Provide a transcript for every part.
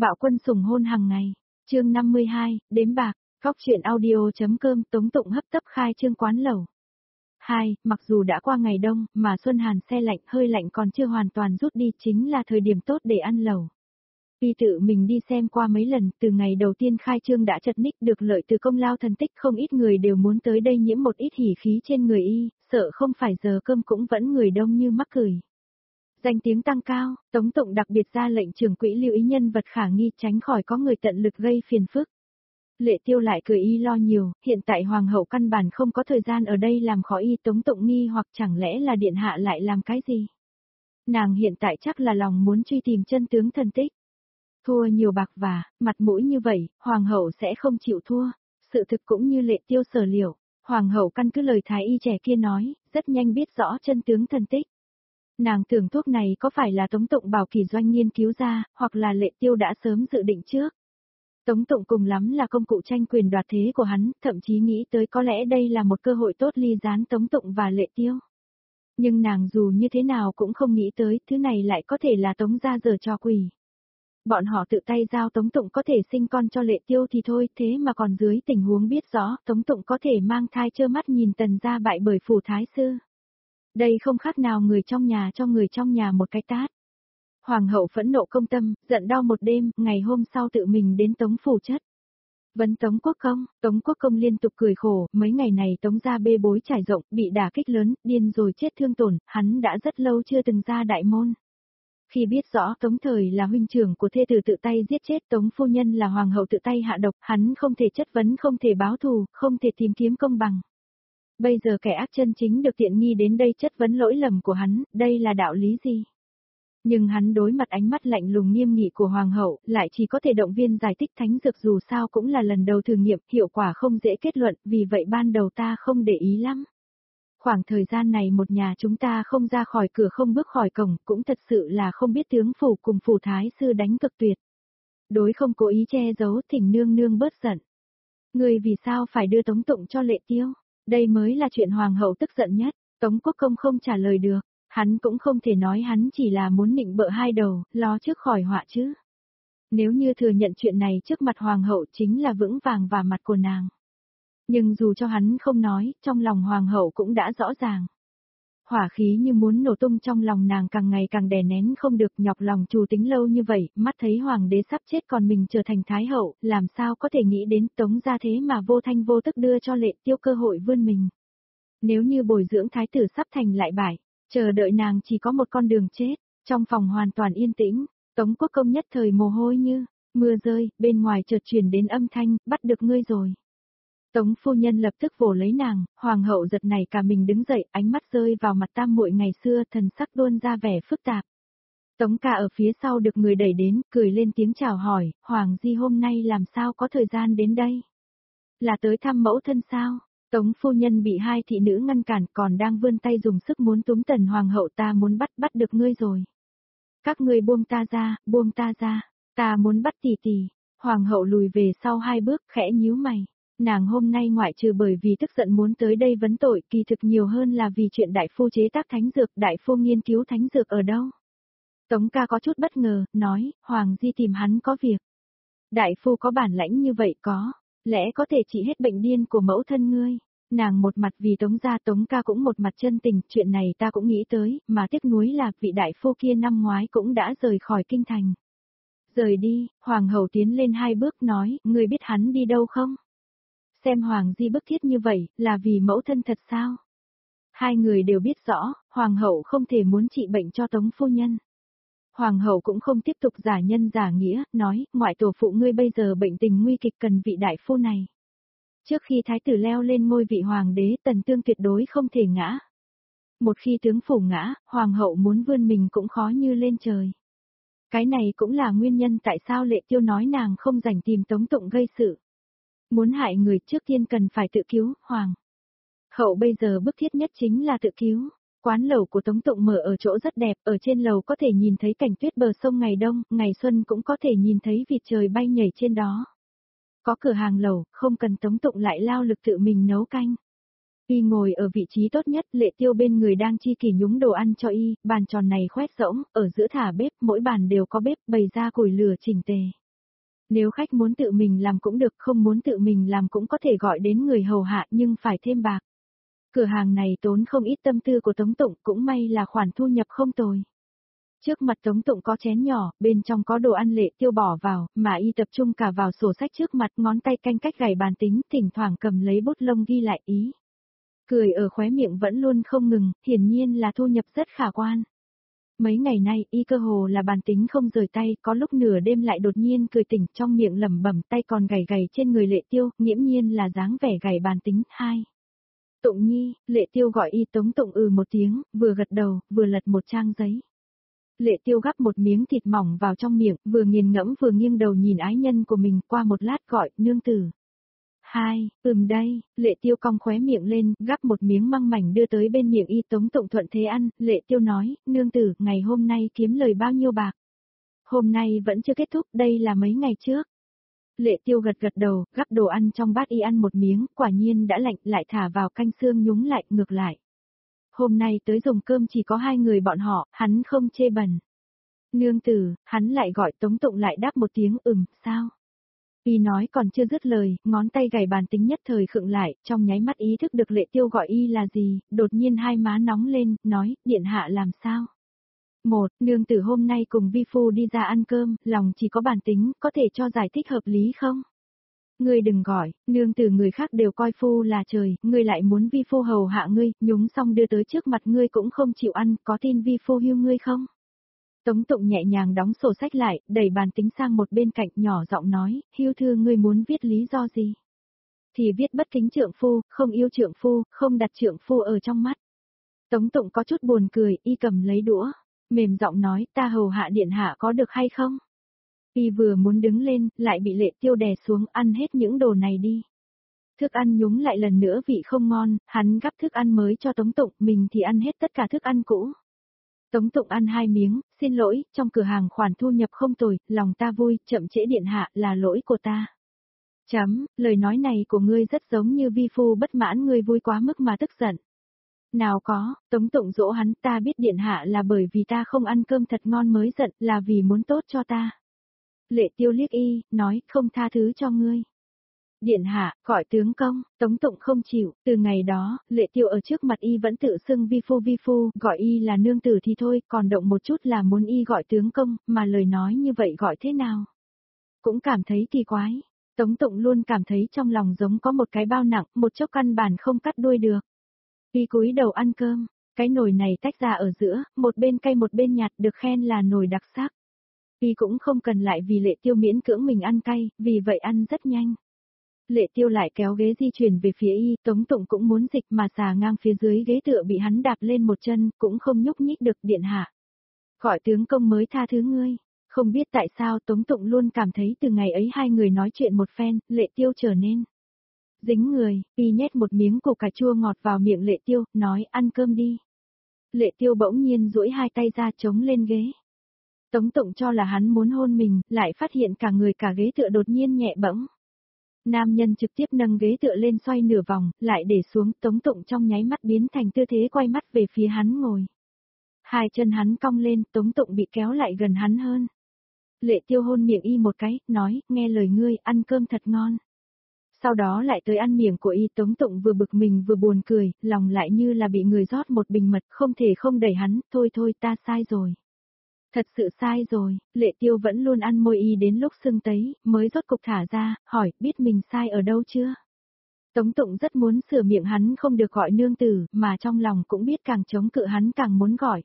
Bạo Quân sủng hôn hàng ngày. Chương 52, đếm bạc. Góc truyện audio.com. Tống Tụng hấp tấp khai trương quán lẩu. 2. Mặc dù đã qua ngày đông, mà xuân hàn se lạnh, hơi lạnh còn chưa hoàn toàn rút đi, chính là thời điểm tốt để ăn lẩu. Y tự mình đi xem qua mấy lần, từ ngày đầu tiên khai trương đã chật ních, được lợi từ công lao thần tích, không ít người đều muốn tới đây nhiễm một ít hỉ khí trên người y, sợ không phải giờ cơm cũng vẫn người đông như mắc cười. Danh tiếng tăng cao, Tống Tụng đặc biệt ra lệnh trưởng quỹ lưu ý nhân vật khả nghi, tránh khỏi có người tận lực gây phiền phức. Lệ Tiêu lại cười y lo nhiều, hiện tại hoàng hậu căn bản không có thời gian ở đây làm khó y. Tống Tụng nghi hoặc chẳng lẽ là điện hạ lại làm cái gì? Nàng hiện tại chắc là lòng muốn truy tìm chân tướng thần tích. Thua nhiều bạc và mặt mũi như vậy, hoàng hậu sẽ không chịu thua. Sự thực cũng như Lệ Tiêu sở liệu, hoàng hậu căn cứ lời thái y trẻ kia nói, rất nhanh biết rõ chân tướng thần tích. Nàng tưởng thuốc này có phải là Tống Tụng bảo kỳ doanh nghiên cứu ra, hoặc là Lệ Tiêu đã sớm dự định trước. Tống Tụng cùng lắm là công cụ tranh quyền đoạt thế của hắn, thậm chí nghĩ tới có lẽ đây là một cơ hội tốt ly gián Tống Tụng và Lệ Tiêu. Nhưng nàng dù như thế nào cũng không nghĩ tới, thứ này lại có thể là Tống gia giở trò quỷ. Bọn họ tự tay giao Tống Tụng có thể sinh con cho Lệ Tiêu thì thôi, thế mà còn dưới tình huống biết rõ Tống Tụng có thể mang thai trơ mắt nhìn Tần gia bại bởi phủ thái sư. Đây không khác nào người trong nhà cho người trong nhà một cái tát. Hoàng hậu phẫn nộ công tâm, giận đau một đêm, ngày hôm sau tự mình đến Tống phủ chất. Vấn Tống Quốc Công liên tục cười khổ, mấy ngày này Tống gia bê bối trải rộng, bị đả kích lớn, điên rồi chết thương tổn, hắn đã rất lâu chưa từng ra đại môn. Khi biết rõ Tống Thời là huynh trưởng của thê tử tự tay giết chết Tống phu nhân là hoàng hậu tự tay hạ độc, hắn không thể chất vấn, không thể báo thù, không thể tìm kiếm công bằng. Bây giờ kẻ ác chân chính được tiện nghi đến đây chất vấn lỗi lầm của hắn, đây là đạo lý gì? Nhưng hắn đối mặt ánh mắt lạnh lùng nghiêm nghị của hoàng hậu, lại chỉ có thể động viên giải thích thánh dược dù sao cũng là lần đầu thử nghiệm, hiệu quả không dễ kết luận, vì vậy ban đầu ta không để ý lắm. Khoảng thời gian này một nhà chúng ta không ra khỏi cửa không bước khỏi cổng, cũng thật sự là không biết tướng phủ cùng phủ thái sư đánh cực tuyệt. Đối không cố ý che giấu, thỉnh nương nương bớt giận. Người vì sao phải đưa Tống Tụng cho Lệ Tiêu? Đây mới là chuyện hoàng hậu tức giận nhất. Tống Quốc Công không trả lời được. Hắn cũng không thể nói hắn chỉ là muốn nịnh bợ hai đầu, lo trước khỏi họa chứ. Nếu như thừa nhận chuyện này trước mặt hoàng hậu chính là vững vàng vào mặt của nàng. Nhưng dù cho hắn không nói, trong lòng hoàng hậu cũng đã rõ ràng. Hỏa khí như muốn nổ tung trong lòng nàng càng ngày càng đè nén không được, nhọc lòng trù tính lâu như vậy, mắt thấy hoàng đế sắp chết còn mình trở thành thái hậu, làm sao có thể nghĩ đến Tống gia thế mà vô thanh vô tức đưa cho Lệ Tiêu cơ hội vươn mình. Nếu như bồi dưỡng thái tử sắp thành lại bại, chờ đợi nàng chỉ có một con đường chết. Trong phòng hoàn toàn yên tĩnh, Tống Quốc Công nhất thời mồ hôi như mưa rơi, bên ngoài chợt truyền đến âm thanh, bắt được ngươi rồi. Tống phu nhân lập tức vồ lấy nàng, hoàng hậu giật nảy cả mình đứng dậy, ánh mắt rơi vào mặt tam muội ngày xưa, thần sắc luôn ra vẻ phức tạp. Tống ca ở phía sau được người đẩy đến, cười lên tiếng chào hỏi, hoàng di hôm nay làm sao có thời gian đến đây? Là tới thăm mẫu thân sao? Tống phu nhân bị hai thị nữ ngăn cản, còn đang vươn tay dùng sức muốn túm Tần hoàng hậu, ta muốn bắt được ngươi rồi. Các ngươi buông ta ra, ta muốn bắt tỷ tỷ. Hoàng hậu lùi về sau hai bước, khẽ nhíu mày. Nàng hôm nay ngoại trừ bởi vì tức giận muốn tới đây vấn tội, kỳ thực nhiều hơn là vì chuyện đại phu chế tác thánh dược, đại phu nghiên cứu thánh dược ở đâu. Tống ca có chút bất ngờ, nói, hoàng di tìm hắn có việc. Đại phu có bản lãnh như vậy có, lẽ có thể trị hết bệnh điên của mẫu thân ngươi. Nàng một mặt vì Tống gia, Tống ca cũng một mặt chân tình, chuyện này ta cũng nghĩ tới, mà tiếc nuối là vị đại phu kia năm ngoái cũng đã rời khỏi kinh thành. Rời đi, hoàng hậu tiến lên hai bước nói, ngươi biết hắn đi đâu không? Xem hoàng di bức thiết như vậy, là vì mẫu thân thật sao? Hai người đều biết rõ, hoàng hậu không thể muốn trị bệnh cho Tống phu nhân. Hoàng hậu cũng không tiếp tục giả nhân giả nghĩa, nói, ngoại tổ phụ ngươi bây giờ bệnh tình nguy kịch cần vị đại phu này. Trước khi thái tử leo lên ngôi vị hoàng đế, Tần Tương tuyệt đối không thể ngã. Một khi tướng phủ ngã, hoàng hậu muốn vươn mình cũng khó như lên trời. Cái này cũng là nguyên nhân tại sao Lệ Tiêu nói nàng không rảnh tìm Tống Tụng gây sự. Muốn hại người trước tiên cần phải tự cứu, hoàng hậu bây giờ bức thiết nhất chính là tự cứu. Quán lẩu của Tống Tụng mở ở chỗ rất đẹp, ở trên lầu có thể nhìn thấy cảnh tuyết bờ sông ngày đông, ngày xuân cũng có thể nhìn thấy vịt trời bay nhảy trên đó. Có cửa hàng lẩu, không cần Tống Tụng lại lao lực tự mình nấu canh. Y ngồi ở vị trí tốt nhất, Lệ Tiêu bên người đang chi kỷ nhúng đồ ăn cho y, bàn tròn này khoét rỗng, ở giữa thả bếp, mỗi bàn đều có bếp bày ra củi lửa chỉnh tề. Nếu khách muốn tự mình làm cũng được, không muốn tự mình làm cũng có thể gọi đến người hầu hạ nhưng phải thêm bạc. Cửa hàng này tốn không ít tâm tư của Tống Tụng, cũng may là khoản thu nhập không tồi. Trước mặt Tống Tụng có chén nhỏ, bên trong có đồ ăn Lệ Tiêu bỏ vào, mà y tập trung cả vào sổ sách trước mặt, ngón tay canh cách gảy bàn tính, thỉnh thoảng cầm lấy bút lông ghi lại ý. Cười ở khóe miệng vẫn luôn không ngừng, hiển nhiên là thu nhập rất khả quan. Mấy ngày nay, y cơ hồ là bàn tính không rời tay, có lúc nửa đêm lại đột nhiên cười tỉnh, trong miệng lẩm bẩm, tay còn gảy gảy trên người Lệ Tiêu, nghiễm nhiên là dáng vẻ gảy bàn tính. 2. Tụng Nhi, Lệ Tiêu gọi y. Tống Tụng một tiếng, vừa gật đầu, vừa lật một trang giấy. Lệ Tiêu gắp một miếng thịt mỏng vào trong miệng, vừa nghiền ngẫm vừa nghiêng đầu nhìn ái nhân của mình, qua một lát gọi, nương tử. 2, đây, Lệ Tiêu cong khóe miệng lên, gắp một miếng măng mảnh đưa tới bên miệng y. Tống Tụng thuận thế ăn, Lệ Tiêu nói, nương tử, ngày hôm nay kiếm lời bao nhiêu bạc? Hôm nay vẫn chưa kết thúc, đây là mấy ngày trước. Lệ Tiêu gật gật đầu, gắp đồ ăn trong bát y ăn một miếng, quả nhiên đã lạnh, lại thả vào canh xương nhúng lại, ngược lại. Hôm nay tới dùng cơm chỉ có 2 người bọn họ, hắn không chê bẩn. Nương tử, hắn lại gọi. Tống Tụng lại đáp một tiếng sao? Y nói còn chưa dứt lời, ngón tay gảy bàn tính nhất thời khựng lại, trong nháy mắt ý thức được Lệ Tiêu gọi y là gì, đột nhiên hai má nóng lên, nói, điện hạ làm sao? Một, nương tử hôm nay cùng vi phu đi ra ăn cơm, lòng chỉ có bản tính, có thể cho giải thích hợp lý không? Ngươi đừng gọi, nương tử người khác đều coi phu là trời, ngươi lại muốn vi phu hầu hạ ngươi, nhúng xong đưa tới trước mặt ngươi cũng không chịu ăn, có tin vi phu hưu ngươi không? Tống Tụng nhẹ nhàng đóng sổ sách lại, đẩy bàn tính sang một bên cạnh, nhỏ giọng nói, hưu thư ngươi muốn viết lý do gì? Thì viết bất kính trượng phu, không yêu trượng phu, không đặt trượng phu ở trong mắt. Tống Tụng có chút buồn cười, y cầm lấy đũa, mềm giọng nói, ta hầu hạ điện hạ có được hay không? Y vừa muốn đứng lên, lại bị Lệ Tiêu đè xuống, ăn hết những đồ này đi. Thức ăn nhúng lại lần nữa vị không ngon, hắn gắp thức ăn mới cho Tống Tụng, mình thì ăn hết tất cả thức ăn cũ. Tống Tụng ăn 2 miếng, xin lỗi, trong cửa hàng khoản thu nhập không tồi, lòng ta vui, chậm trễ điện hạ, là lỗi của ta. Lời nói này của ngươi rất giống như vi phu bất mãn ngươi vui quá mức mà tức giận. Nào có, Tống Tụng dỗ hắn, ta biết điện hạ là bởi vì ta không ăn cơm thật ngon mới giận, là vì muốn tốt cho ta. Lệ Tiêu liếc y, nói, không tha thứ cho ngươi. Điện hạ, gọi tướng công. Tống Tụng không chịu, từ ngày đó, Lệ Tiêu ở trước mặt y vẫn tự xưng vi phu, gọi y là nương tử thì thôi, còn động một chút là muốn y gọi tướng công, mà lời nói như vậy gọi thế nào? Cũng cảm thấy kỳ quái. Tống Tụng luôn cảm thấy trong lòng giống có một cái bao nặng, một chốc căn bản không cắt đuôi được. Y cúi đầu ăn cơm, cái nồi này tách ra ở giữa, một bên cay một bên nhạt, được khen là nồi đặc sắc. Y cũng không cần lại vì Lệ Tiêu miễn cưỡng mình ăn cay, vì vậy ăn rất nhanh. Lệ Tiêu lại kéo ghế di chuyển về phía y, Tống Tụng cũng muốn dịch mà xà ngang phía dưới ghế tựa bị hắn đạp lên một chân, cũng không nhúc nhích được, điện hạ. Gọi tướng công mới tha thứ ngươi. Không biết tại sao Tống Tụng luôn cảm thấy từ ngày ấy hai người nói chuyện một phen, Lệ Tiêu trở nên dính người, y nhét một miếng củ cà chua ngọt vào miệng Lệ Tiêu, nói ăn cơm đi. Lệ Tiêu bỗng nhiên duỗi hai tay ra chống lên ghế. Tống Tụng cho là hắn muốn hôn mình, lại phát hiện cả người cả ghế tựa đột nhiên nhẹ bẫng. Nam nhân trực tiếp nâng ghế tựa lên xoay nửa vòng, lại để xuống, Tống Tụng trong nháy mắt biến thành tư thế quay mắt về phía hắn ngồi. Hai chân hắn cong lên, Tống Tụng bị kéo lại gần hắn hơn. Lệ Tiêu hôn miệng y một cái, nói, nghe lời ngươi, ăn cơm thật ngon. Sau đó lại tới ăn miệng của y. Tống Tụng vừa bực mình vừa buồn cười, lòng lại như là bị người rót một bình mật, không thể không đẩy hắn, thôi ta sai rồi. Thật sự sai rồi. Lệ Tiêu vẫn luôn ăn môi y đến lúc sưng tấy, mới rốt cục thả ra, hỏi, biết mình sai ở đâu chưa? Tống Tụng rất muốn sửa miệng hắn không được gọi nương tử, mà trong lòng cũng biết càng chống cự hắn càng muốn gọi.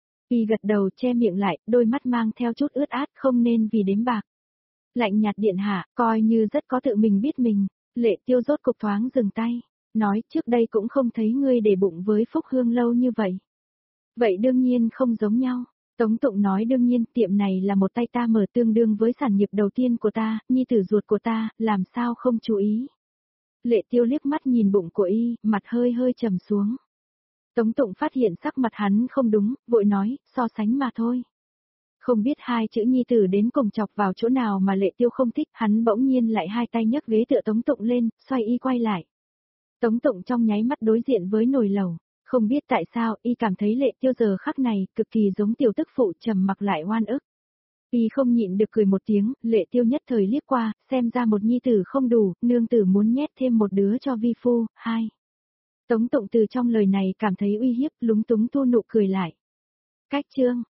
Y gật đầu che miệng lại, đôi mắt mang theo chút ướt át, không nên vì đếm bạc. Lạnh nhạt điện hạ, coi như rất có tự mình biết mình. Lệ Tiêu rốt cục thoáng dừng tay, nói, trước đây cũng không thấy ngươi để bụng với Phúc Hương lâu như vậy. Vậy đương nhiên không giống nhau. Tống Tụng nói, đương nhiên, tiệm này là một tay ta mở, tương đương với sản nghiệp đầu tiên của ta, nhi tử ruột của ta, làm sao không chú ý. Lệ Tiêu liếc mắt nhìn bụng của y, mặt hơi hơi trầm xuống. Tống Tụng phát hiện sắc mặt hắn không đúng, vội nói, so sánh mà thôi. Không biết hai chữ nhi tử đến cùng chọc vào chỗ nào mà Lệ Tiêu không thích, hắn bỗng nhiên lại hai tay nhấc ghế tựa Tống Tụng lên, xoay y quay lại. Tống Tụng trong nháy mắt đối diện với nồi lẩu, không biết tại sao y cảm thấy Lệ Tiêu giờ khắc này cực kỳ giống tiểu tức phụ, trầm mặc lại oan ức. Y không nhịn được cười một tiếng, Lệ Tiêu nhất thời liếc qua, xem ra một nhi tử không đủ, nương tử muốn nhét thêm một đứa cho vi phu, hai. Tống Tụng từ trong lời này cảm thấy uy hiếp, lúng túng thu nụ cười lại. Cách chương